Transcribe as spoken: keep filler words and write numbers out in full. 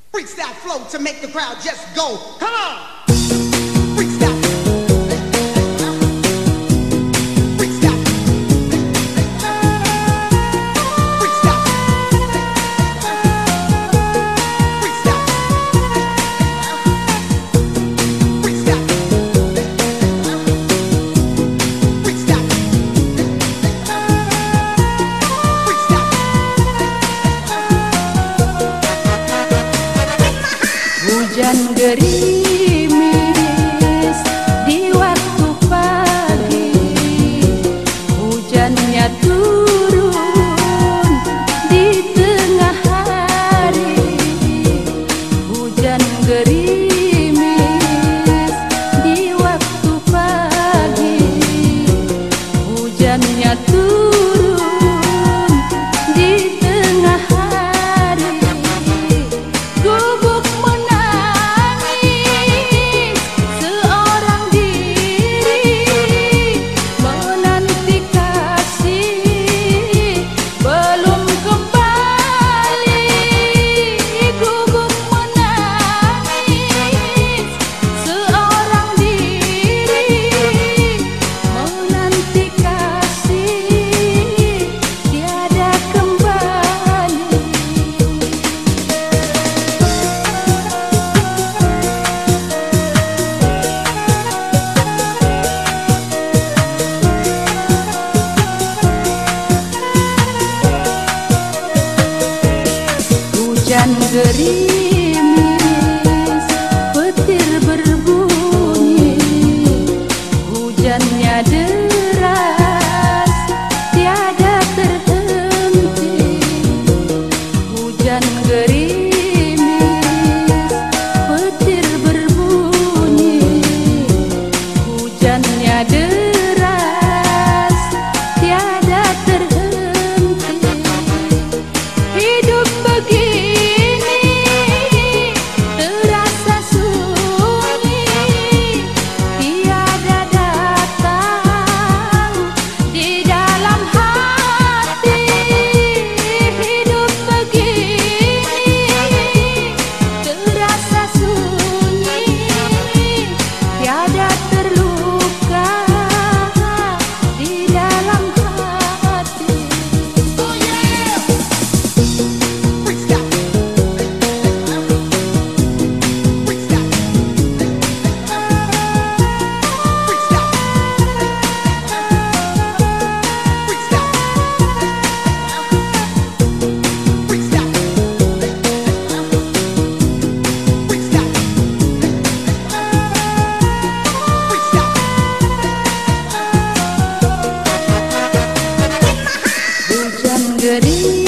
Freestyle flow to make the crowd just go. Come on. Freestyle. Freestyle. Freestyle. Freestyle. Freestyle. Freestyle. Hujan gerimis di waktu pagi, hujannya turun di tengah hari. Hujan gerimis di waktu pagi, hujannya turun di tengah hari. Gubuk hujan gerimis, petir berbunyi, hujannya deras, tiada terhenti. Hujan gerimis, petir berbunyi, hujannya deras, tiada terhenti. Hidup begini terasa sunyi, tiada datang di dalam hati. Hidup begini terasa sunyi, tiada terluka di dalam hati. Oh yeah! Freestyle. Freestyle. Freestyle. Freestyle. Freestyle. Freestyle. Hujan gerimis